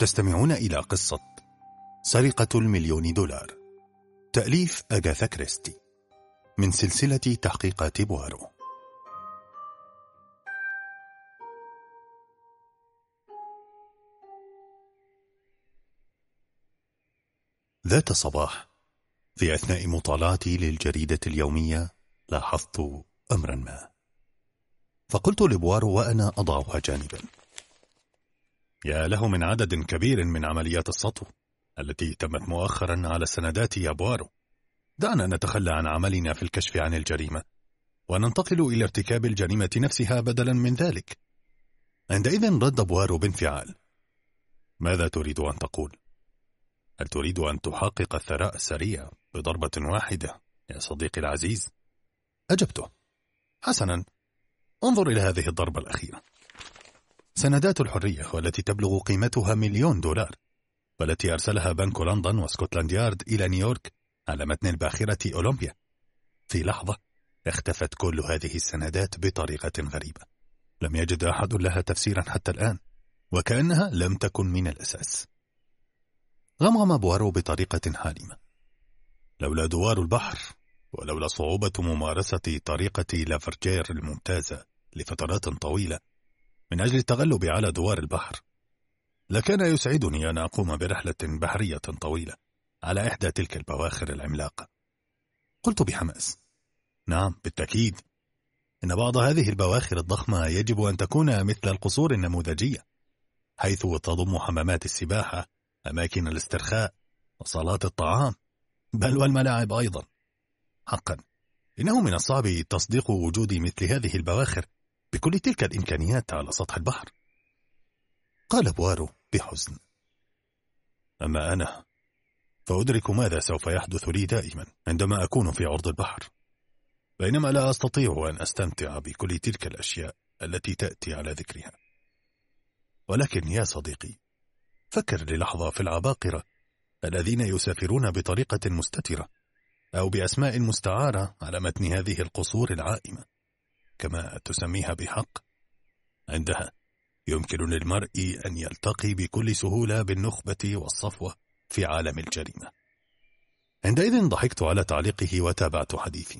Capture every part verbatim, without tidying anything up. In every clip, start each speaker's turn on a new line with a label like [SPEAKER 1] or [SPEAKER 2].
[SPEAKER 1] تستمعون إلى قصة سرقة المليون دولار، تأليف أغاثا كريستي، من سلسلة تحقيقات بوارو. ذات صباح في أثناء مطالعتي للجريدة اليومية لاحظت أمرا ما، فقلت لبوارو وأنا أضعها جانبا: يا له من عدد كبير من عمليات السطو التي تمت مؤخرا على السندات يا بوارو. دعنا نتخلى عن عملنا في الكشف عن الجريمة وننتقل إلى ارتكاب الجريمة نفسها بدلا من ذلك. عندئذ رد بوارو بانفعال: ماذا تريد أن تقول؟ هل تريد أن تحقق الثراء السريع بضربة واحدة يا صديقي العزيز؟ أجبته: حسنا، انظر إلى هذه الضربة الأخيرة. سندات الحرية، والتي تبلغ قيمتها مليون دولار، والتي أرسلها بنك لندن وسكوتلاند يارد إلى نيويورك على متن الباخرة أولمبيا. في لحظة اختفت كل هذه السندات بطريقة غريبة، لم يجد أحد لها تفسيرا حتى الآن، وكأنها لم تكن من الأساس. غمغم بوارو بطريقة حالمة: لولا دوار البحر، ولولا صعوبة ممارسة طريقة لافرجير الممتازة لفترات طويلة من أجل التغلب على دوار البحر، لكان يسعدني أن أقوم برحلة بحرية طويلة على إحدى تلك البواخر العملاقة. قلت بحماس: نعم بالتأكيد، إن بعض هذه البواخر الضخمة يجب أن تكون مثل القصور النموذجية، حيث تضم حمامات السباحة، أماكن الاسترخاء، وصالات الطعام، بل والملاعب أيضا. حقا إنه من الصعب تصديق وجود مثل هذه البواخر بكل تلك الإمكانيات على سطح البحر. قال بوارو بحزن: أما أنا فأدرك ماذا سوف يحدث لي دائما عندما أكون في عرض البحر، بينما لا أستطيع أن أستمتع بكل تلك الأشياء التي تأتي على ذكرها. ولكن يا صديقي، فكر للحظة في العباقرة الذين يسافرون بطريقة مستترة أو بأسماء مستعارة على متن هذه القصور العائمة كما تسميها بحق. عندها يمكن للمرء أن يلتقي بكل سهولة بالنخبة والصفوة في عالم الجريمة. عندئذ ضحكت على تعليقه وتابعت حديثي: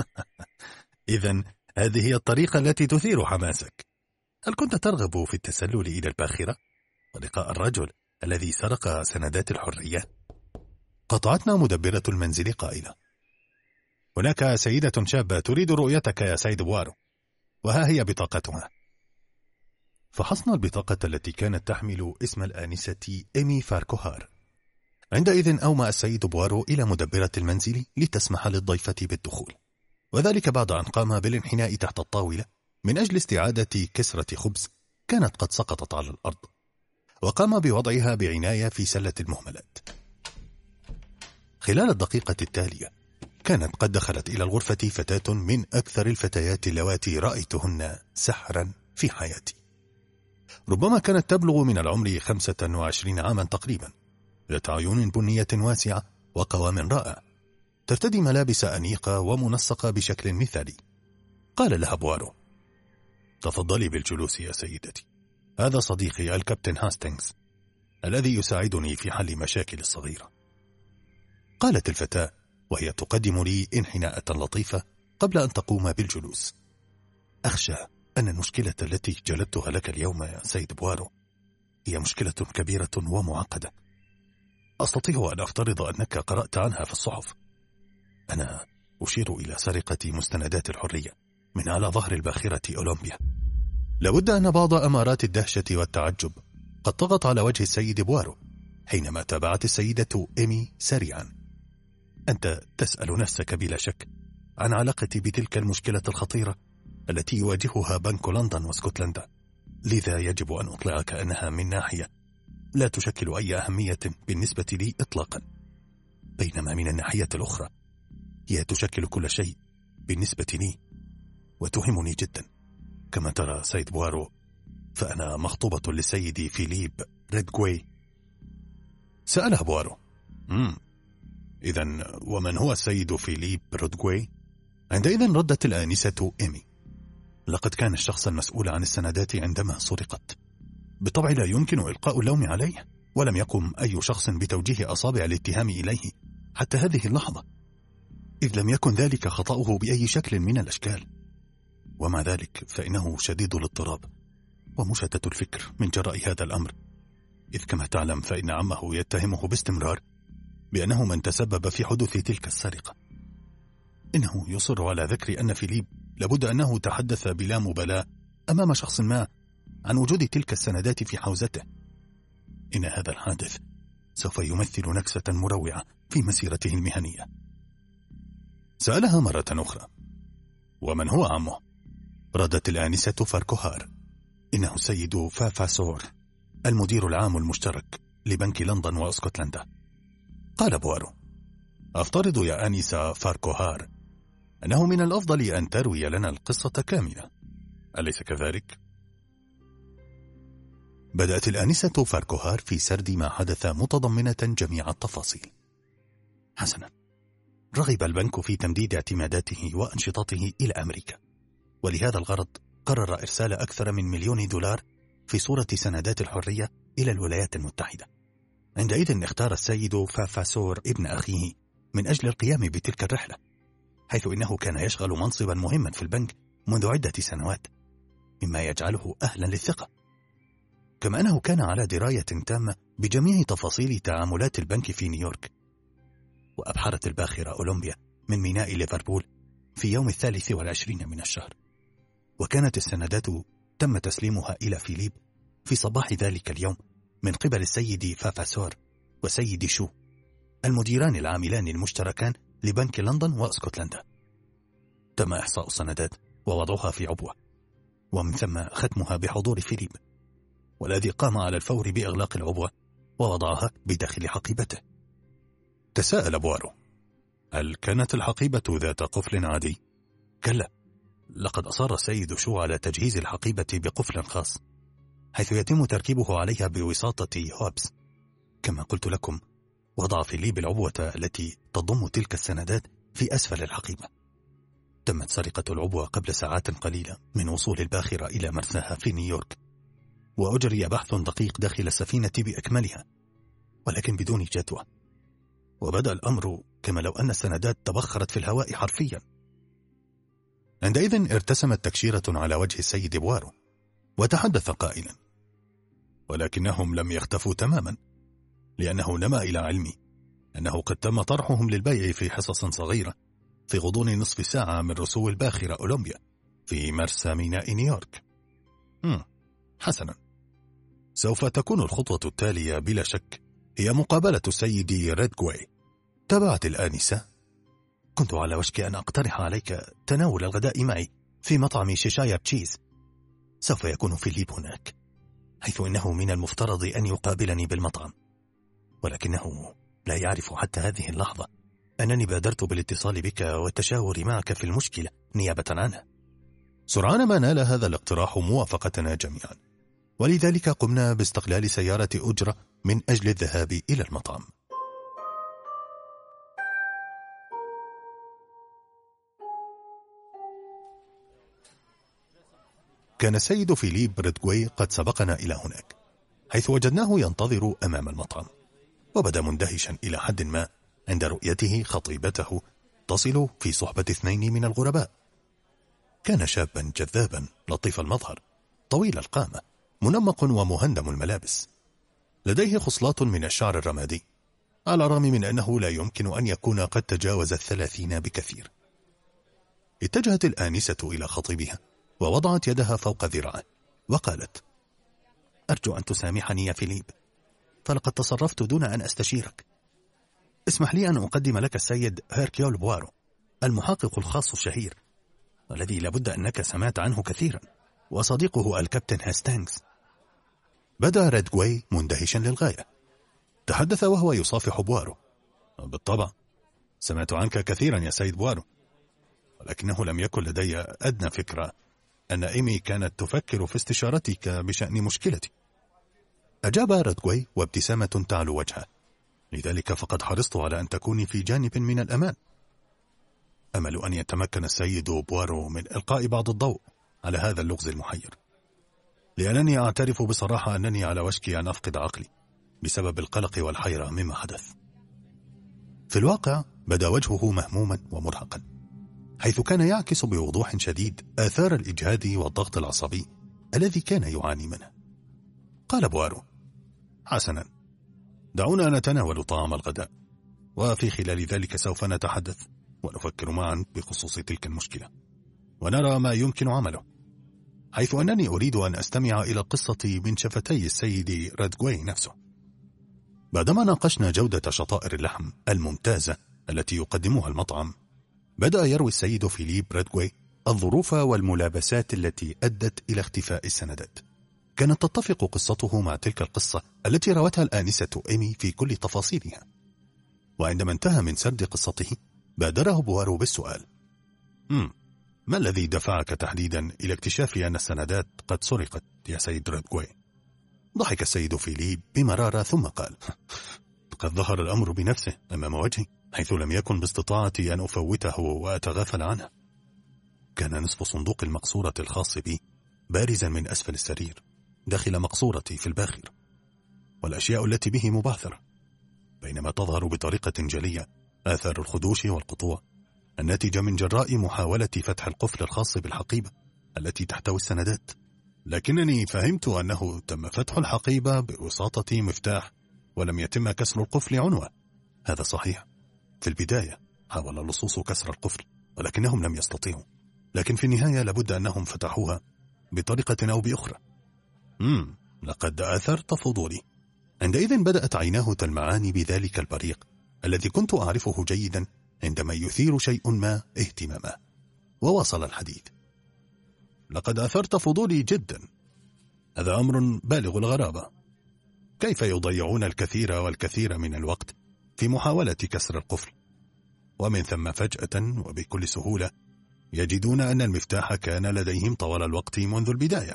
[SPEAKER 1] إذن هذه هي الطريقة التي تثير حماسك. هل كنت ترغب في التسلل إلى الباخرة ولقاء الرجل الذي سرق سندات الحرية؟ قطعتنا مدبرة المنزل قائلة: هناك سيدة شابة تريد رؤيتك يا سيد بوارو، وها هي بطاقتها. فحصنا البطاقة التي كانت تحمل اسم الآنسة إيمي فاركوهار. عندئذ أومأ السيد بوارو إلى مدبرة المنزل لتسمح للضيفة بالدخول، وذلك بعد أن قام بالانحناء تحت الطاولة من أجل استعادة كسرة خبز كانت قد سقطت على الأرض، وقام بوضعها بعناية في سلة المهملات. خلال الدقيقة التالية كانت قد دخلت إلى الغرفة فتاة من أكثر الفتيات اللواتي رأيتهن سحرا في حياتي. ربما كانت تبلغ من العمر خمسة وعشرين عاما تقريبا، ذات عيون بنية واسعة وقوام رائع، ترتدي ملابس أنيقة ومنسقة بشكل مثالي. قال لها بوارو: تفضلي بالجلوس يا سيدتي، هذا صديقي الكابتن هاستينغز الذي يساعدني في حل مشاكل الصغيرة. قالت الفتاة وهي تقدم لي انحناءة لطيفة قبل أن تقوم بالجلوس: أخشى أن المشكلة التي جلبتها لك اليوم يا سيد بوارو هي مشكلة كبيرة ومعقدة. أستطيع أن أفترض أنك قرأت عنها في الصحف. أنا أشير إلى سرقة مستندات الحرية من على ظهر الباخرة أولمبيا. لابد أن بعض أمارات الدهشة والتعجب قد طغت على وجه السيد بوارو حينما تابعت السيدة إيمي سريعا. أنت تسأل نفسك بلا شك عن علاقتي بتلك المشكلة الخطيرة التي يواجهها بنك لندن واسكتلندا، لذا يجب أن أطلعك أنها من ناحية لا تشكل أي أهمية بالنسبة لي إطلاقا، بينما من الناحية الأخرى هي تشكل كل شيء بالنسبة لي وتهمني جدا. كما ترى سيد بوارو، فأنا مخطوبة لسيدي فيليب ريدغواي. سألها بوارو: مم. إذن ومن هو السيد فيليب ريدغواي؟ عندئذ ردت الآنسة إيمي: لقد كان الشخص المسؤول عن السندات عندما سرقت. بالطبع لا يمكن إلقاء اللوم عليه، ولم يقم أي شخص بتوجيه أصابع الاتهام إليه حتى هذه اللحظة، إذ لم يكن ذلك خطأه بأي شكل من الأشكال. ومع ذلك فإنه شديد الاضطراب ومشتت الفكر من جراء هذا الأمر، إذ كما تعلم فإن عمه يتهمه باستمرار بأنه من تسبب في حدوث تلك السرقة. إنه يصر على ذكر أن فيليب لابد أنه تحدث بلا مبالاة أمام شخص ما عن وجود تلك السندات في حوزته. إن هذا الحادث سوف يمثل نكسة مروعة في مسيرته المهنية. سألها مرة أخرى: ومن هو عمه؟ ردت الآنسة فاركوهار: إنه السيد فافاسور، المدير العام المشترك لبنك لندن واسكتلندا. قال بوارو: أفترض يا آنسة فاركوهار أنه من الأفضل أن تروي لنا القصة كاملة، أليس كذلك؟ بدأت الآنسة فاركوهار في سرد ما حدث متضمنة جميع التفاصيل. حسنا، رغب البنك في تمديد اعتماداته وأنشطته إلى أمريكا، ولهذا الغرض قرر إرسال أكثر من مليون دولار في صورة سندات الحرية إلى الولايات المتحدة. عندئذ اختار السيد فافاسور ابن أخيه من أجل القيام بتلك الرحلة، حيث إنه كان يشغل منصبا مهما في البنك منذ عدة سنوات، مما يجعله أهلا للثقة، كما أنه كان على دراية تامة بجميع تفاصيل تعاملات البنك في نيويورك. وأبحرت الباخرة أولمبيا من ميناء ليفربول في يوم الثالث والعشرين من الشهر، وكانت السندات تم تسليمها إلى فيليب في صباح ذلك اليوم من قبل السيد فافاسور وسيد شو، المديران العاملان المشتركان لبنك لندن واسكتلندا. تم إحصاء السندات ووضعها في عبوة، ومن ثم ختمها بحضور فيليب، والذي قام على الفور بإغلاق العبوة ووضعها بداخل حقيبته. تساءل بوارو: هل كانت الحقيبة ذات قفل عادي؟ كلا، لقد أصر السيد شو على تجهيز الحقيبة بقفل خاص، حيث يتم تركيبه عليها بوساطة هوبس. كما قلت لكم، وضع فيليب العبوة التي تضم تلك السندات في أسفل الحقيبة. تمت سرقة العبوة قبل ساعات قليلة من وصول الباخرة إلى مرساها في نيويورك، وأجري بحث دقيق داخل السفينة بأكملها، ولكن بدون جدوى، وبدأ الأمر كما لو أن السندات تبخرت في الهواء حرفيا. عندئذ ارتسمت تكشيرة على وجه السيد بوارو، وتحدث قائلا: ولكنهم لم يختفوا تماما، لأنه نما إلى علمي أنه قد تم طرحهم للبيع في حصص صغيرة في غضون نصف ساعة من رسو الباخرة أولمبيا في مرسى ميناء نيويورك. هم. حسنا، سوف تكون الخطوة التالية بلا شك هي مقابلة السيد ريدغواي. تابعت الآنسة: كنت على وشك أن أقترح عليك تناول الغداء معي في مطعم شيشاير تشيز. سوف يكون فيليب هناك، حيث إنه من المفترض أن يقابلني بالمطعم، ولكنه لا يعرف حتى هذه اللحظة أنني بادرت بالاتصال بك والتشاور معك في المشكلة نيابة عنه. سرعان ما نال هذا الاقتراح موافقتنا جميعا، ولذلك قمنا باستقلال سيارة أجرة من أجل الذهاب إلى المطعم. كان السيد فيليب ريدغواي قد سبقنا إلى هناك، حيث وجدناه ينتظر أمام المطعم، وبدا مندهشا إلى حد ما عند رؤيته خطيبته تصل في صحبة اثنين من الغرباء. كان شابا جذابا لطيف المظهر، طويل القامة، منمق ومهندم الملابس، لديه خصلات من الشعر الرمادي، على الرغم من أنه لا يمكن أن يكون قد تجاوز الثلاثين بكثير. اتجهت الآنسة إلى خطيبها ووضعت يدها فوق ذراعه وقالت: أرجو أن تسامحني يا فيليب، فلقد تصرفت دون أن أستشيرك. اسمح لي أن أقدم لك السيد هيركيول بوارو، المحقق الخاص الشهير، والذي لابد أنك سمعت عنه كثيرا، وصديقه الكابتن هاستينغز. بدأ ريدغواي مندهشا للغاية، تحدث وهو يصافح بوارو: بالطبع، سمعت عنك كثيرا يا سيد بوارو، ولكنه لم يكن لدي أدنى فكرة أن إيمي كانت تفكر في استشارتك بشأن مشكلتي. أجاب ريدغواي وابتسامة تعلو وجهه: لذلك فقد حرصت على أن تكوني في جانب من الأمان. أمل أن يتمكن السيد بوارو من إلقاء بعض الضوء على هذا اللغز المحير، لأنني أعترف بصراحة أنني على وشك أن أفقد عقلي، بسبب القلق والحيرة مما حدث. في الواقع بدا وجهه مهموما ومرهقا، حيث كان يعكس بوضوح شديد آثار الإجهاد والضغط العصبي الذي كان يعاني منه. قال بوارو: حسنا، دعونا نتناول طعام الغداء، وفي خلال ذلك سوف نتحدث ونفكر معا بخصوص تلك المشكلة ونرى ما يمكن عمله، حيث أنني أريد أن أستمع إلى القصة من شفتي السيد رادغوي نفسه. بعدما ناقشنا جودة شطائر اللحم الممتازة التي يقدمها المطعم، بدأ يروي السيد فيليب رادغوي الظروف والملابسات التي أدت إلى اختفاء السندات. كانت تتفق قصته مع تلك القصة التي روتها الآنسة إيمي في كل تفاصيلها. وعندما انتهى من سرد قصته، بادره بوارو بالسؤال: مم. ما الذي دفعك تحديدا إلى اكتشاف أن السندات قد سرقت يا سيد رادغوي؟ ضحك السيد فيليب بمرارة ثم قال: قد ظهر الأمر بنفسه أمام وجهي، حيث لم يكن باستطاعتي أن أفوته وأتغافل عنه. كان نصف صندوق المقصورة الخاص بي بارزا من أسفل السرير داخل مقصورتي في الباخر، والأشياء التي به مبعثرة، بينما تظهر بطريقة جلية آثار الخدوش والقطوع الناتجة من جراء محاولة فتح القفل الخاص بالحقيبة التي تحتوي السندات. لكنني فهمت أنه تم فتح الحقيبة بوساطة مفتاح ولم يتم كسر القفل عنوة. هذا صحيح، في البداية حاول اللصوص كسر القفل ولكنهم لم يستطيعوا، لكن في النهاية لابد أنهم فتحوها بطريقة أو بأخرى. مم. لقد أثرت فضولي. عندئذ بدأت عيناه تلمعان بذلك البريق الذي كنت أعرفه جيدا عندما يثير شيء ما اهتمامه، وواصل الحديث: لقد أثرت فضولي جدا. هذا أمر بالغ الغرابة. كيف يضيعون الكثير والكثير من الوقت في محاولة كسر القفل، ومن ثم فجأة وبكل سهولة يجدون أن المفتاح كان لديهم طوال الوقت منذ البداية،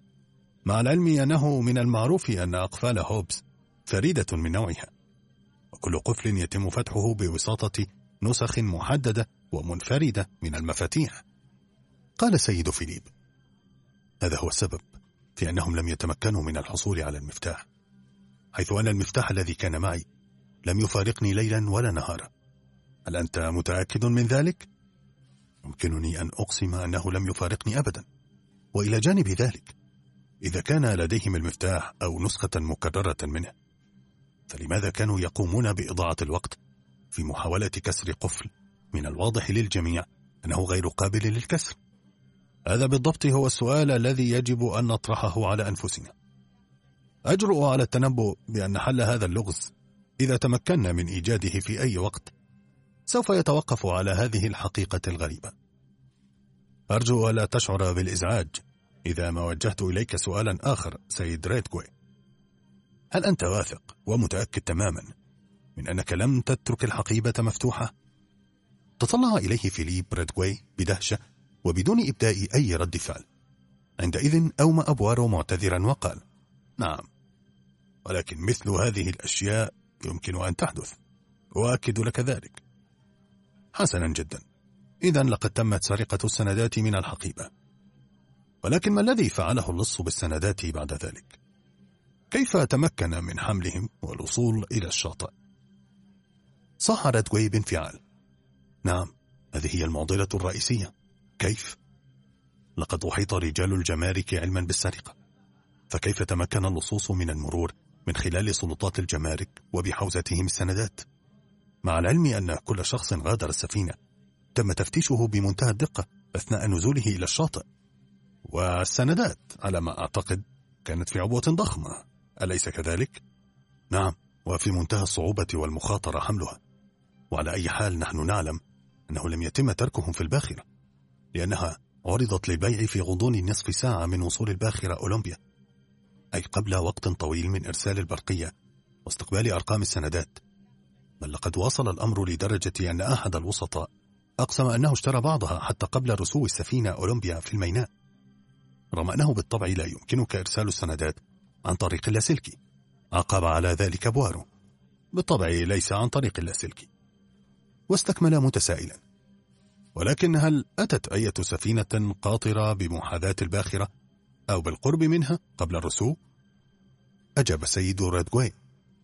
[SPEAKER 1] مع العلم أنه من المعروف أن أقفال هوبز فريدة من نوعها، وكل قفل يتم فتحه بوساطة نسخ محددة ومنفردة من المفاتيح. قال السيد فيليب: هذا هو السبب في أنهم لم يتمكنوا من الحصول على المفتاح، حيث أن المفتاح الذي كان معي لم يفارقني ليلا ولا نهارا. هل أنت متأكد من ذلك؟ يمكنني أن أقسم أنه لم يفارقني أبدا. وإلى جانب ذلك، إذا كان لديهم المفتاح أو نسخة مكررة منه، فلماذا كانوا يقومون بإضاعة الوقت في محاولة كسر قفل من الواضح للجميع أنه غير قابل للكسر؟ هذا بالضبط هو السؤال الذي يجب أن نطرحه على أنفسنا. أجرؤ على التنبؤ بأن حل هذا اللغز، إذا تمكنا من إيجاده في أي وقت، سوف يتوقف على هذه الحقيقة الغريبة. أرجو ألا تشعر بالإزعاج إذا ما وجهت إليك سؤالا آخر سيد رادغوي. هل أنت واثق ومتأكد تماما من أنك لم تترك الحقيبة مفتوحة؟ تطلع إليه فيليب رادغوي بدهشة وبدون إبداء أي رد فعل. عندئذ أومأ بوارو معتذرا وقال: نعم، ولكن مثل هذه الأشياء يمكن أن تحدث، وأؤكد لك ذلك. حسنا جدا، إذن لقد تمت سرقة السندات من الحقيبة، ولكن ما الذي فعله اللص بالسندات بعد ذلك؟ كيف تمكن من حملهم والوصول إلى الشاطئ؟ صاح رادغوي بانفعال: نعم، هذه هي المعضلة الرئيسية. كيف؟ لقد أحيط رجال الجمارك علما بالسرقة، فكيف تمكن اللصوص من المرور من خلال سلطات الجمارك وبحوزتهم السندات، مع العلم أن كل شخص غادر السفينة تم تفتيشه بمنتهى الدقة أثناء نزوله إلى الشاطئ؟ والسندات على ما أعتقد كانت في عبوة ضخمة، أليس كذلك؟ نعم، وفي منتهى الصعوبة والمخاطرة حملها. وعلى أي حال نحن نعلم أنه لم يتم تركهم في الباخرة، لأنها عرضت للبيع في غضون نصف ساعة من وصول الباخرة أولمبيا، أي قبل وقت طويل من إرسال البرقية واستقبال أرقام السندات. بل لقد وصل الأمر لدرجة أن أحد الوسطاء أقسم أنه اشترى بعضها حتى قبل رسو السفينة أولمبيا في الميناء، رغم أنه بالطبع لا يمكنك إرسال السندات عن طريق اللاسلكي. عقب على ذلك بوارو: بالطبع ليس عن طريق اللاسلكي. واستكمل متسائلا: ولكن هل أتت أي سفينة قاطرة بمحاذاة الباخرة أو بالقرب منها قبل الرسو؟ أجاب السيد رادغوي: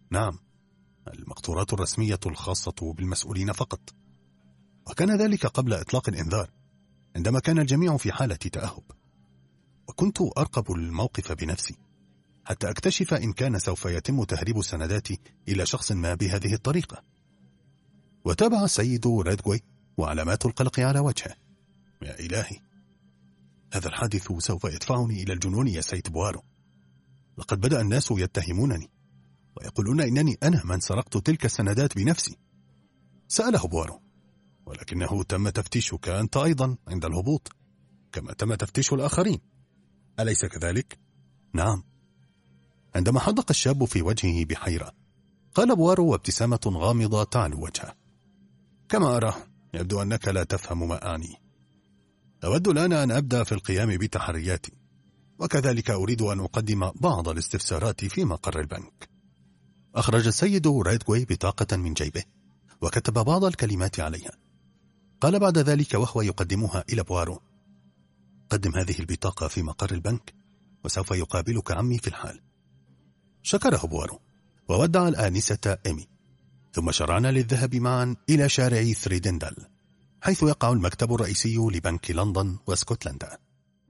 [SPEAKER 1] نعم، المقطورات الرسمية الخاصة بالمسؤولين فقط. وكان ذلك قبل إطلاق الإنذار، عندما كان الجميع في حالة تأهب. وكنت أرقب الموقف بنفسي حتى أكتشف إن كان سوف يتم تهريب السندات إلى شخص ما بهذه الطريقة. وتابع السيد رادغوي وعلامات القلق على وجهه. يا إلهي، هذا الحادث سوف يدفعني إلى الجنون يا سيد بوارو. لقد بدأ الناس يتهمونني ويقولون إنني أنا من سرقت تلك السندات بنفسي. سأله بوارو: ولكنه تم تفتيشك أنت أيضا عند الهبوط، كما تم تفتيش الآخرين، أليس كذلك؟ نعم. عندما حدق الشاب في وجهه بحيرة، قال بوارو وابتسامة غامضة تعلو وجهه: كما أرى، يبدو أنك لا تفهم ما أعني. أود الآن أن أبدأ في القيام بتحرياتي، وكذلك أريد أن أقدم بعض الاستفسارات في مقر البنك. أخرج السيد رادغوي بطاقة من جيبه وكتب بعض الكلمات عليها. قال بعد ذلك وهو يقدمها إلى بوارو: قدم هذه البطاقة في مقر البنك وسوف يقابلك عمي في الحال. شكره بوارو وودع الآنسة إيمي، ثم شرعنا للذهاب معا إلى شارع ثريدندل، حيث يقع المكتب الرئيسي لبنك لندن واسكتلندا.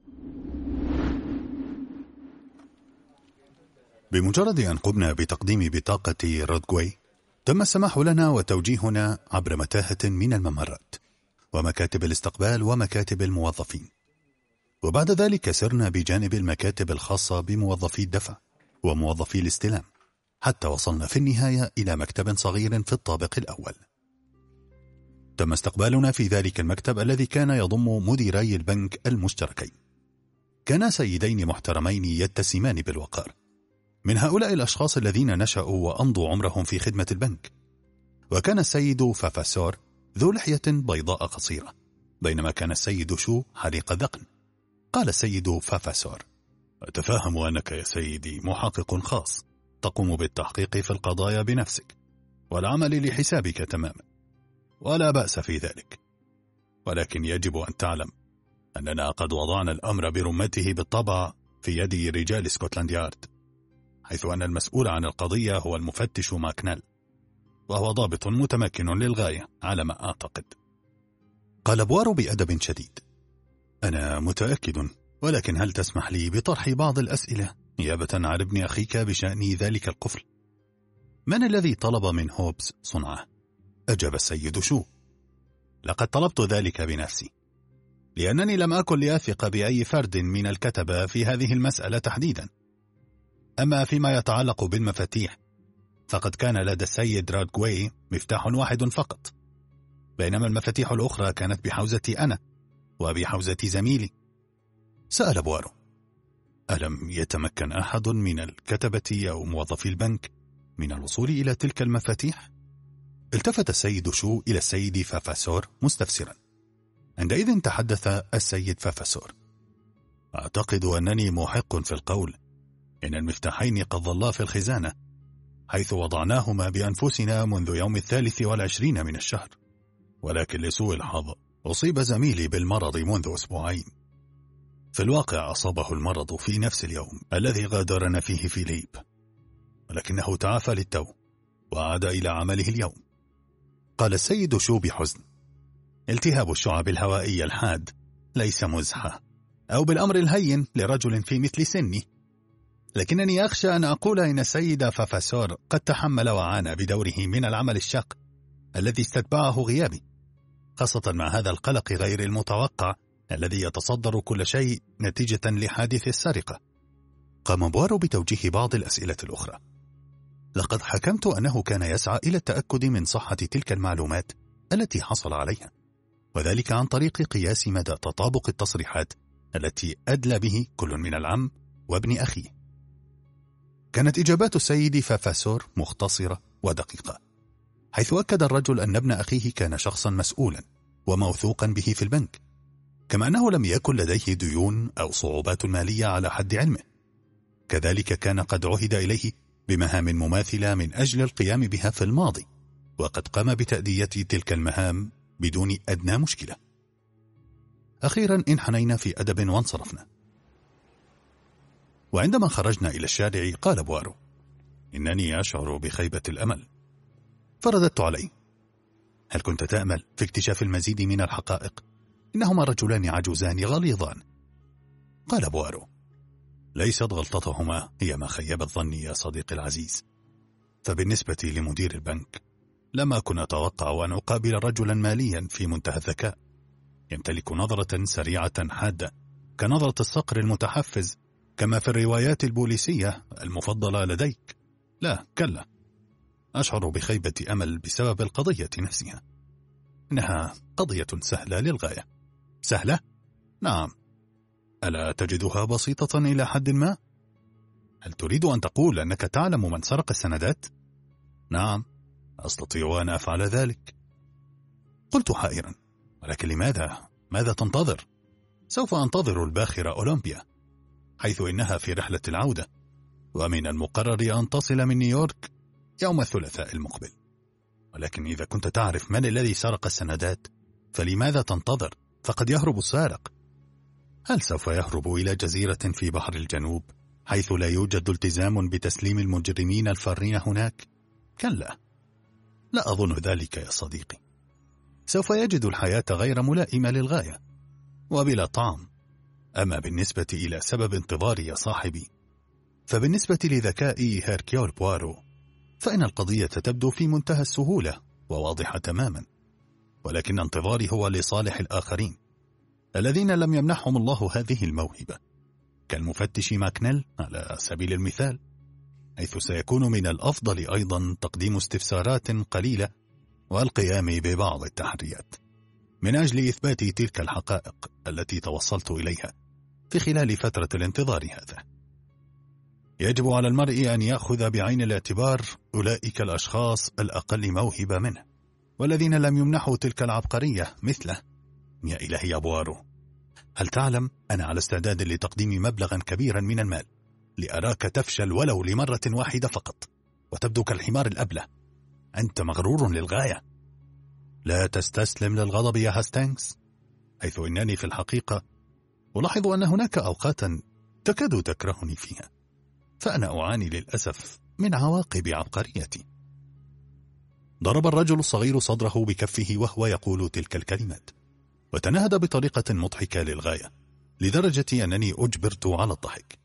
[SPEAKER 1] بمجرد أن قمنا بتقديم بطاقة رادغوي، تم السماح لنا وتوجيهنا عبر متاهة من الممرات ومكاتب الاستقبال ومكاتب الموظفين. وبعد ذلك سرنا بجانب المكاتب الخاصة بموظفي الدفع وموظفي الاستلام، حتى وصلنا في النهاية إلى مكتب صغير في الطابق الأول. تم استقبالنا في ذلك المكتب الذي كان يضم مديري البنك المشتركين. كانا سيدين محترمين يتسمان بالوقار، من هؤلاء الأشخاص الذين نشأوا وأمضوا عمرهم في خدمة البنك. وكان السيد فافاسور ذو لحية بيضاء قصيرة، بينما كان السيد شو حريق ذقن. قال السيد فافاسور: أتفهم أنك يا سيدي محقق خاص تقوم بالتحقيق في القضايا بنفسك والعمل لحسابك تماما، ولا بأس في ذلك، ولكن يجب أن تعلم أننا قد وضعنا الأمر برمته بالطبع في يد رجال سكوتلاند يارد، حيث أن المسؤول عن القضية هو المفتش ماكنال، وهو ضابط متمكن للغاية على ما أعتقد. قال بوارو بأدب شديد: أنا متأكد، ولكن هل تسمح لي بطرح بعض الأسئلة نيابة عن ابن أخيك بشأن ذلك القفل؟ من الذي طلب من هوبز صنعه؟ أجاب السيد شو: لقد طلبت ذلك بنفسي، لأنني لم أكن لأثق بأي فرد من الكتبة في هذه المسألة تحديدا. أما فيما يتعلق بالمفاتيح، فقد كان لدى السيد رادغوي مفتاح واحد فقط، بينما المفاتيح الأخرى كانت بحوزتي أنا وبحوزة زميلي. سأل بوارو: ألم يتمكن أحد من الكتبة أو موظفي البنك من الوصول إلى تلك المفاتيح؟ التفت السيد شو إلى السيد فافاسور مستفسرا. عندئذ تحدث السيد فافاسور: أعتقد أنني محق في القول إن المفتاحين قد ظلا في الخزانة، حيث وضعناهما بأنفسنا منذ يوم الثالث والعشرين من الشهر، ولكن لسوء الحظ أصيب زميلي بالمرض منذ أسبوعين. في الواقع أصابه المرض في نفس اليوم الذي غادرنا فيه فيليب، ولكنه تعافى للتو وعاد إلى عمله اليوم. قال السيد شو بحزن: التهاب الشعب الهوائية الحاد ليس مزحة أو بالأمر الهين لرجل في مثل سني، لكنني أخشى أن أقول إن السيد فافاسور قد تحمل وعانى بدوره من العمل الشاق الذي استتبعه غيابي، خاصة مع هذا القلق غير المتوقع الذي يتصدر كل شيء نتيجة لحادث السرقة. قام بوارو بتوجيه بعض الأسئلة الأخرى. لقد حكمت أنه كان يسعى إلى التأكد من صحة تلك المعلومات التي حصل عليها، وذلك عن طريق قياس مدى تطابق التصريحات التي أدلى به كل من العم وابن أخيه. كانت إجابات السيد فافاسور مختصرة ودقيقة، حيث أكد الرجل أن ابن أخيه كان شخصا مسؤولا وموثوقا به في البنك، كما أنه لم يكن لديه ديون أو صعوبات مالية على حد علمه. كذلك كان قد عهد إليه بمهام مماثلة من أجل القيام بها في الماضي، وقد قام بتأدية تلك المهام بدون أدنى مشكلة. أخيرا انحنينا في أدب وانصرفنا، وعندما خرجنا إلى الشارع قال بوارو: إنني أشعر بخيبة الأمل. فرددت عليه: هل كنت تأمل في اكتشاف المزيد من الحقائق؟ إنهما رجلان عجوزان غليظان. قال بوارو: ليست غلطتهما هي ما خيبت ظني يا صديقي العزيز. فبالنسبة لمدير البنك، لم أكن أتوقع أن أقابل رجلا ماليا في منتهى الذكاء، يمتلك نظرة سريعة حادة كنظرة الصقر المتحفز، كما في الروايات البوليسية المفضلة لديك. لا، كلا، أشعر بخيبة أمل بسبب القضية نفسها. إنها قضية سهلة للغاية. سهلة؟ نعم. ألا تجدها بسيطة إلى حد ما؟ هل تريد أن تقول أنك تعلم من سرق السندات؟ نعم، أستطيع أن أفعل ذلك. قلت حائرا: ولكن لماذا؟ ماذا تنتظر؟ سوف أنتظر الباخرة أولمبيا، حيث إنها في رحلة العودة، ومن المقرر أن تصل من نيويورك يوم الثلاثاء المقبل. ولكن إذا كنت تعرف من الذي سرق السندات، فلماذا تنتظر؟ فقد يهرب السارق. هل سوف يهرب إلى جزيرة في بحر الجنوب حيث لا يوجد التزام بتسليم المجرمين الفارين هناك؟ كلا، لا أظن ذلك يا صديقي. سوف يجد الحياة غير ملائمة للغاية وبلا طعم. أما بالنسبة إلى سبب انتظاري يا صاحبي، فبالنسبة لذكائي هيركيول بوارو، فإن القضية تبدو في منتهى السهولة وواضحة تماما، ولكن انتظاري هو لصالح الآخرين الذين لم يمنحهم الله هذه الموهبة، كالمفتش ماكنيل على سبيل المثال، حيث سيكون من الأفضل أيضا تقديم استفسارات قليلة والقيام ببعض التحريات من أجل إثبات تلك الحقائق التي توصلت إليها في خلال فترة الانتظار هذا. يجب على المرء أن يأخذ بعين الاعتبار أولئك الأشخاص الأقل موهبة منه، والذين لم يمنحوا تلك العبقرية مثله. يا إلهي يا بوارو، هل تعلم أنا على استعداد لتقديم مبلغا كبيرا من المال لأراك تفشل ولو لمرة واحدة فقط وتبدو كالحمار الأبله. أنت مغرور للغاية. لا تستسلم للغضب يا هاستينغز، حيث إنني في الحقيقة ألاحظ أن هناك أوقاتا تكاد تكرهني فيها، فأنا أعاني للأسف من عواقب عبقريتي. ضرب الرجل الصغير صدره بكفه وهو يقول تلك الكلمات، وتنهد بطريقة مضحكة للغاية، لدرجة أنني أجبرت على الضحك.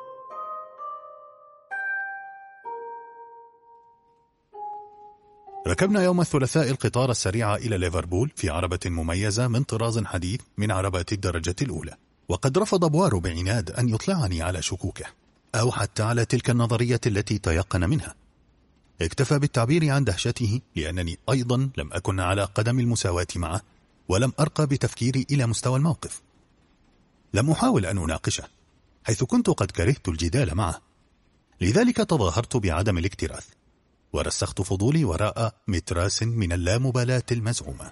[SPEAKER 1] ركبنا يوم الثلاثاء القطار السريع إلى ليفربول في عربة مميزة من طراز حديث من عربات الدرجة الأولى، وقد رفض بوارو بعناد أن يطلعني على شكوكه أو حتى على تلك النظرية التي تيقن منها. اكتفى بالتعبير عن دهشته، لأنني أيضا لم أكن على قدم المساواة معه، ولم أرقى بتفكيري إلى مستوى الموقف. لم أحاول أن أناقشه، حيث كنت قد كرهت الجدال معه، لذلك تظاهرت بعدم الاكتراث ورسخت فضولي وراء متراس من اللامبالاة المزعومة.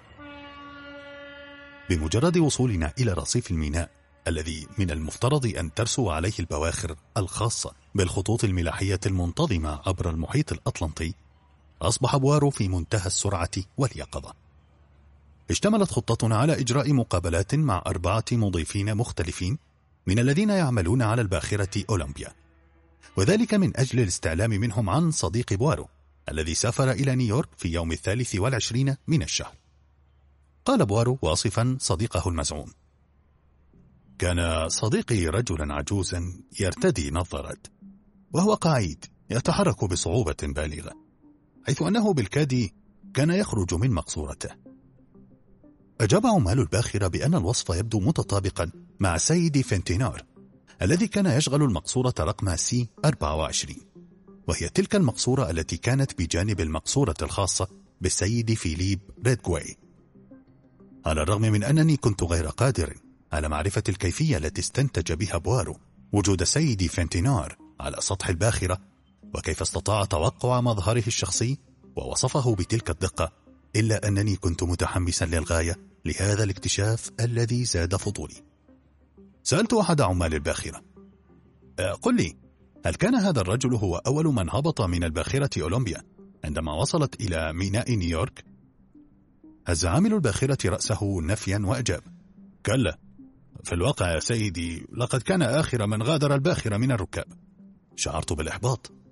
[SPEAKER 1] بمجرد وصولنا إلى رصيف الميناء الذي من المفترض أن ترسو عليه البواخر الخاصة بالخطوط الملاحية المنتظمة عبر المحيط الأطلنطي، أصبح بوارو في منتهى السرعة واليقظة. اشتملت خطتنا على إجراء مقابلات مع أربعة مضيفين مختلفين من الذين يعملون على الباخرة أولمبيا، وذلك من أجل الاستعلام منهم عن صديق بوارو الذي سافر إلى نيويورك في يوم الثالث والعشرين من الشهر. قال بوارو واصفا صديقه المزعوم: كان صديقي رجلا عجوزا يرتدي نظارات، وهو قاعد يتحرك بصعوبة بالغة، حيث أنه بالكاد كان يخرج من مقصورته. أجاب عمال الباخرة بأن الوصف يبدو متطابقا مع سيدي فنتينار الذي كان يشغل المقصورة رقم سي أربعة وعشرين، وهي تلك المقصورة التي كانت بجانب المقصورة الخاصة بالسيد فيليب ريدغواي. على الرغم من أنني كنت غير قادر على معرفة الكيفية التي استنتج بها بوارو وجود سيدي فنتينار على سطح الباخرة، وكيف استطاع توقع مظهره الشخصي ووصفه بتلك الدقة، إلا أنني كنت متحمسا للغاية لهذا الاكتشاف الذي زاد فضولي. سألت أحد عمال الباخرة: قل لي، هل كان هذا الرجل هو أول من هبط من الباخرة أولمبيا عندما وصلت إلى ميناء نيويورك؟ هز عامل الباخرة رأسه نفيا وأجاب: كلا، في الواقع يا سيدي لقد كان آخر من غادر الباخرة من الركاب. شعرت بالإحباط.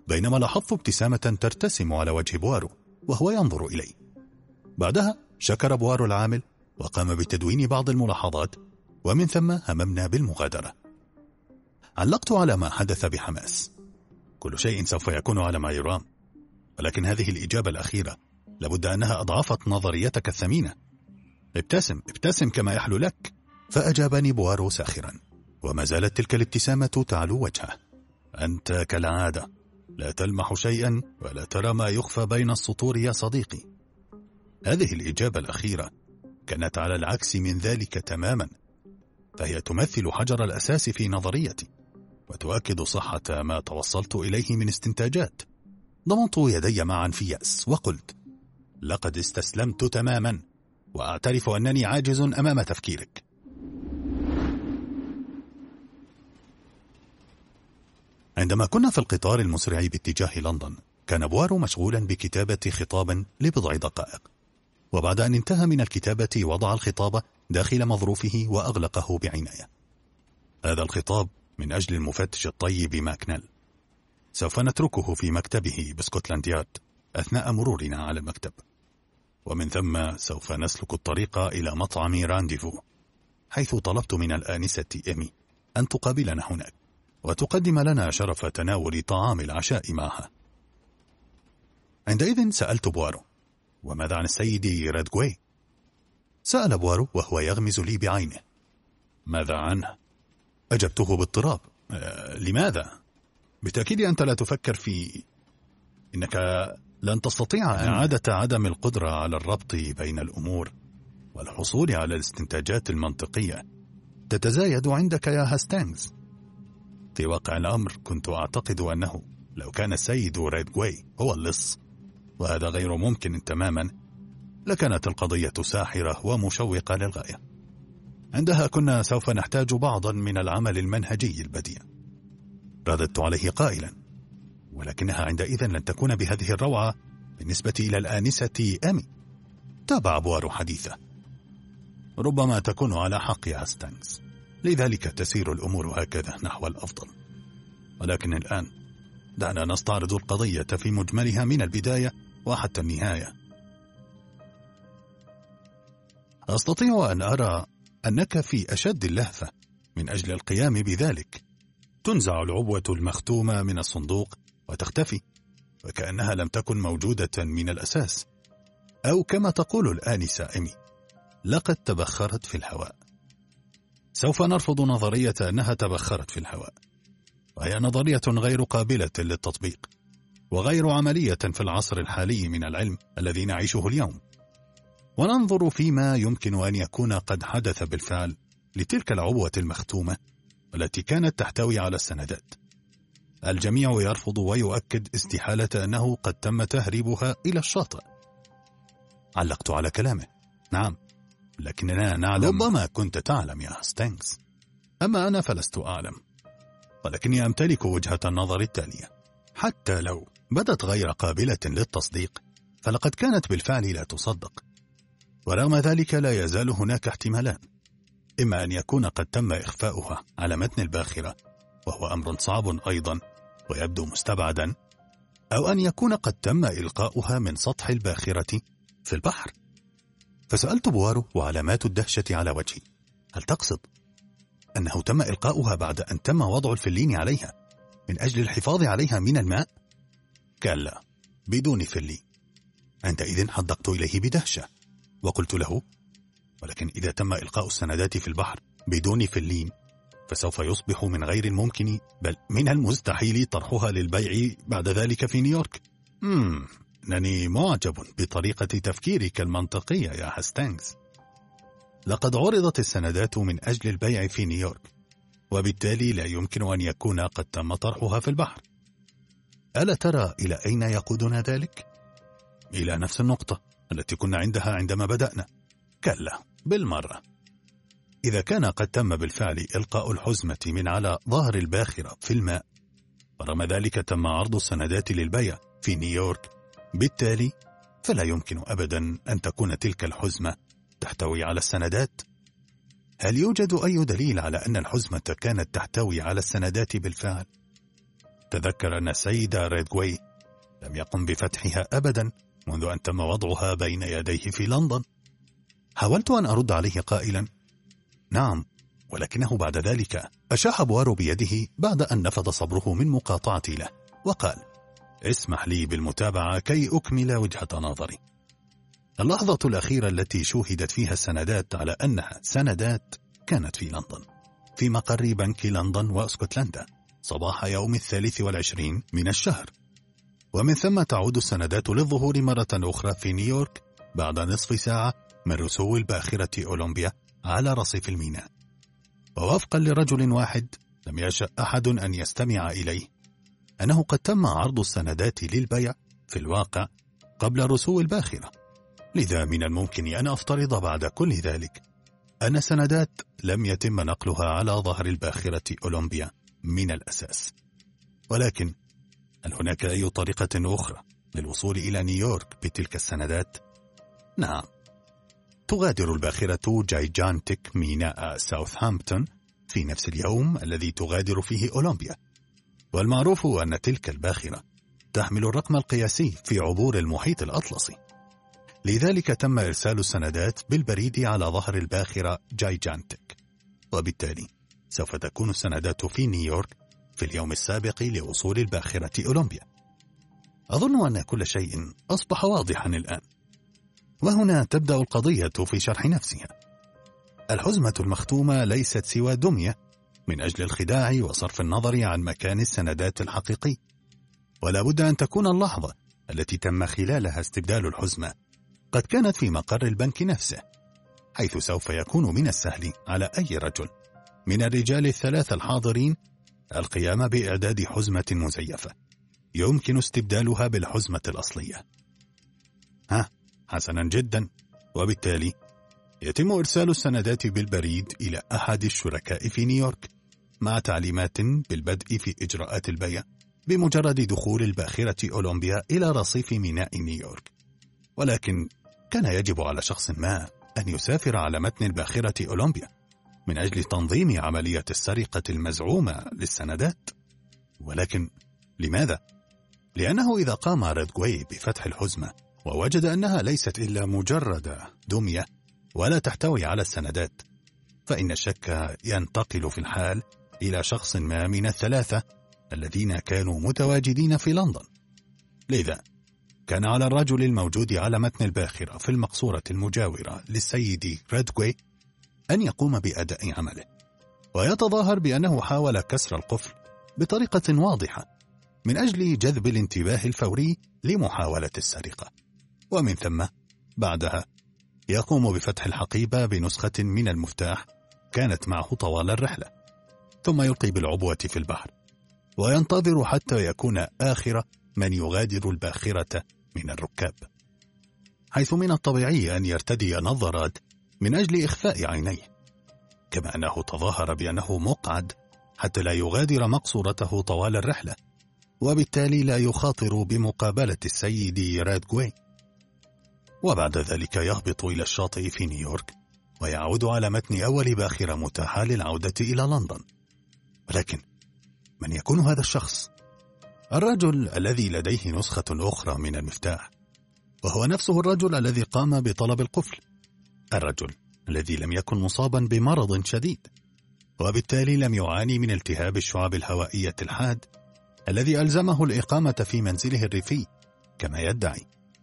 [SPEAKER 1] بينما لاحظت ابتسامة ترتسم على وجه بوارو وهو ينظر إلي. بعدها شكر بوارو العامل وقام بتدوين بعض الملاحظات، ومن ثم هممنا بالمغادرة. علقت على ما حدث بحماس. كل شيء سوف يكون على ما يرام، ولكن هذه الإجابة الأخيرة لابد أنها أضعفت نظريتك الثمينة. ابتسم ابتسم كما يحلو لك. فأجابني بوارو ساخرا، وما زالت تلك الابتسامة تعلو وجهه. أنت كالعادة لا تلمح شيئا ولا ترى ما يخفى بين السطور يا صديقي. هذه الإجابة الأخيرة كانت على العكس من ذلك تماما، فهي تمثل حجر الأساس في نظريتي، وتؤكد صحة ما توصلت إليه من استنتاجات. ضمنت يدي معا في يأس وقلت: لقد استسلمت تماما، وأعترف أنني عاجز أمام تفكيرك. عندما كنا في القطار المسرع باتجاه لندن، كان بوارو مشغولا بكتابة خطاب لبضع دقائق، وبعد أن انتهى من الكتابة وضع الخطاب داخل مظروفه وأغلقه بعناية. هذا الخطاب من أجل المفتش الطيب ماكنيل. سوف نتركه في مكتبه بسكوتلاند يارد أثناء مرورنا على المكتب، ومن ثم سوف نسلك الطريق إلى مطعم رانديفو، حيث طلبت من الآنسة إيمي أن تقابلنا هناك وتقدم لنا شرف تناول طعام العشاء معها. عندئذ سألت بوارو: وماذا عن السيد ريدغواي؟ سأل بوارو وهو يغمز لي بعينه. ماذا عنه؟ أجبته باضطراب. أه لماذا؟ بالتأكيد أنت لا تفكر في إنك لن تستطيع إعادة عدم القدرة على الربط بين الأمور والحصول على الاستنتاجات المنطقية تتزايد عندك يا هاستينغز. في واقع الأمر كنت أعتقد أنه لو كان السيد ريدغواي هو اللص، وهذا غير ممكن تماما، لكانت القضية ساحرة ومشوقة للغاية. عندها كنا سوف نحتاج بعضا من العمل المنهجي البديع. رددت عليه قائلا: ولكنها عندئذ لن تكون بهذه الروعة بالنسبة إلى الآنسة أمي. تابع بوارو حديثه: ربما تكون على حق يا هاستينغز، لذلك تسير الأمور هكذا نحو الأفضل. ولكن الآن دعنا نستعرض القضية في مجملها من البداية وحتى النهاية. أستطيع أن أرى أنك في أشد اللهفة من أجل القيام بذلك. تنزع العبوة المختومة من الصندوق وتختفي وكأنها لم تكن موجودة من الأساس، أو كما تقول الآنسة إيمي: لقد تبخرت في الهواء. سوف نرفض نظرية أنها تبخرت في الهواء، وهي نظرية غير قابلة للتطبيق وغير عملية في العصر الحالي من العلم الذي نعيشه اليوم. وننظر فيما يمكن أن يكون قد حدث بالفعل لتلك العبوة المختومة التي كانت تحتوي على السندات. الجميع يرفض ويؤكد استحالة أنه قد تم تهريبها إلى الشاطئ. علقت على كلامه: نعم، لكننا نعلم. ربما كنت تعلم يا هاستينغز، أما أنا فلست أعلم، ولكني أمتلك وجهة النظر التالية: حتى لو بدت غير قابلة للتصديق فلقد كانت بالفعل لا تصدق. ورغم ذلك لا يزال هناك احتمالان: إما أن يكون قد تم إخفاؤها على متن الباخرة، وهو أمر صعب أيضا ويبدو مستبعدا، أو أن يكون قد تم إلقاؤها من سطح الباخرة في البحر. فسألت بوارو وعلامات الدهشة على وجهي: هل تقصد أنه تم إلقاؤها بعد أن تم وضع الفلين عليها من أجل الحفاظ عليها من الماء؟ كلا، بدون فلين. عندئذ حدقت إليه بدهشة وقلت له: ولكن إذا تم إلقاء السندات في البحر بدون فلين فسوف يصبح من غير الممكن بل من المستحيل طرحها للبيع بعد ذلك في نيويورك. مم. أنني معجب بطريقة تفكيرك المنطقية يا هاستينغز. لقد عرضت السندات من أجل البيع في نيويورك، وبالتالي لا يمكن أن يكون قد تم طرحها في البحر. ألا ترى إلى أين يقودنا ذلك؟ إلى نفس النقطة التي كنا عندها عندما بدأنا. كلا، بالمرة. إذا كان قد تم بالفعل إلقاء الحزمة من على ظهر الباخرة في الماء، ورغم ذلك تم عرض السندات للبيع في نيويورك، بالتالي فلا يمكن أبدا أن تكون تلك الحزمة تحتوي على السندات. هل يوجد أي دليل على أن الحزمة كانت تحتوي على السندات بالفعل؟ تذكر أن السيدة ريدغواي لم يقم بفتحها أبدا منذ أن تم وضعها بين يديه في لندن. حاولت أن أرد عليه قائلا: نعم، ولكنه بعد ذلك أشاح بوارو بيده بعد أن نفذ صبره من مقاطعتي له، وقال: اسمح لي بالمتابعة كي أكمل وجهة نظري. اللحظة الأخيرة التي شوهدت فيها السندات على أنها سندات كانت في لندن، في مقر بنك لندن واسكتلندا، صباح يوم الثالث والعشرين من الشهر، ومن ثم تعود السندات للظهور مرة أخرى في نيويورك بعد نصف ساعة من رسو الباخرة أولمبيا على رصيف الميناء. ووفقا لرجل واحد لم يشأ أحد أن يستمع إليه، أنه قد تم عرض السندات للبيع في الواقع قبل رسو الباخرة، لذا من الممكن أن أفترض بعد كل ذلك أن السندات لم يتم نقلها على ظهر الباخرة أولمبيا من الأساس. ولكن هل هناك أي طريقة أخرى للوصول إلى نيويورك بتلك السندات؟ نعم، تغادر الباخرة جايجانتيك ميناء ساوثهامبتون في نفس اليوم الذي تغادر فيه أولمبيا، والمعروف أن تلك الباخرة تحمل الرقم القياسي في عبور المحيط الأطلسي، لذلك تم إرسال السندات بالبريد على ظهر الباخرة جايجانتيك، وبالتالي سوف تكون السندات في نيويورك في اليوم السابق لوصول الباخرة أولمبيا. أظن أن كل شيء أصبح واضحا الآن، وهنا تبدأ القضية في شرح نفسها. الحزمة المختومة ليست سوى دمية من أجل الخداع وصرف النظر عن مكان السندات الحقيقي، ولا بد أن تكون اللحظة التي تم خلالها استبدال الحزمة قد كانت في مقر البنك نفسه، حيث سوف يكون من السهل على أي رجل من الرجال الثلاثة الحاضرين القيام بإعداد حزمة مزيفة يمكن استبدالها بالحزمة الأصلية. ها، حسنا جدا، وبالتالي يتم إرسال السندات بالبريد إلى أحد الشركاء في نيويورك مع تعليمات بالبدء في إجراءات البيع بمجرد دخول الباخرة أولمبيا إلى رصيف ميناء نيويورك. ولكن كان يجب على شخص ما أن يسافر على متن الباخرة أولمبيا من أجل تنظيم عملية السرقة المزعومة للسندات. ولكن لماذا؟ لأنه إذا قام ريدغواي بفتح الحزمة ووجد أنها ليست إلا مجرد دمية ولا تحتوي على السندات، فإن الشك ينتقل في الحال إلى شخص ما من الثلاثة الذين كانوا متواجدين في لندن. لذا كان على الرجل الموجود على متن الباخرة في المقصورة المجاورة للسيد ريدغواي أن يقوم بأداء عمله، ويتظاهر بأنه حاول كسر القفل بطريقة واضحة من أجل جذب الانتباه الفوري لمحاولة السرقة، ومن ثم بعدها يقوم بفتح الحقيبة بنسخة من المفتاح كانت معه طوال الرحلة، ثم يلقي بالعبوة في البحر وينتظر حتى يكون آخر من يغادر الباخرة من الركاب، حيث من الطبيعي أن يرتدي نظارات من أجل إخفاء عينيه، كما أنه تظاهر بأنه مقعد حتى لا يغادر مقصورته طوال الرحلة، وبالتالي لا يخاطر بمقابلة السيد ريدغواي. وبعد ذلك يهبط إلى الشاطئ في نيويورك ويعود على متن أول باخرة متاحة للعودة إلى لندن. ولكن من يكون هذا الشخص؟ الرجل الذي لديه نسخة أخرى من المفتاح، وهو نفسه الرجل الذي قام بطلب القفل، الرجل الذي لم يكن مصابا بمرض شديد، وبالتالي لم يعاني من التهاب الشعب الهوائية الحاد الذي ألزمه الإقامة في منزله الريفي كما يدعي.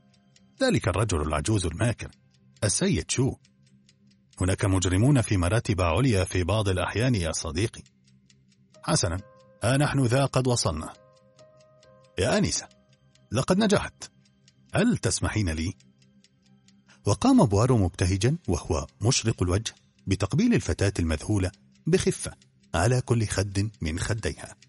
[SPEAKER 1] ذلك الرجل العجوز الماكر السيد شو. هناك مجرمون في مراتب عليا في بعض الأحيان يا صديقي. حسنا، ها نحن ذا قد وصلنا. يا أنسة، لقد نجحت، هل تسمحين لي؟ وقام بوارو مبتهجا وهو مشرق الوجه بتقبيل الفتاة المذهولة بخفة على كل خد من خديها.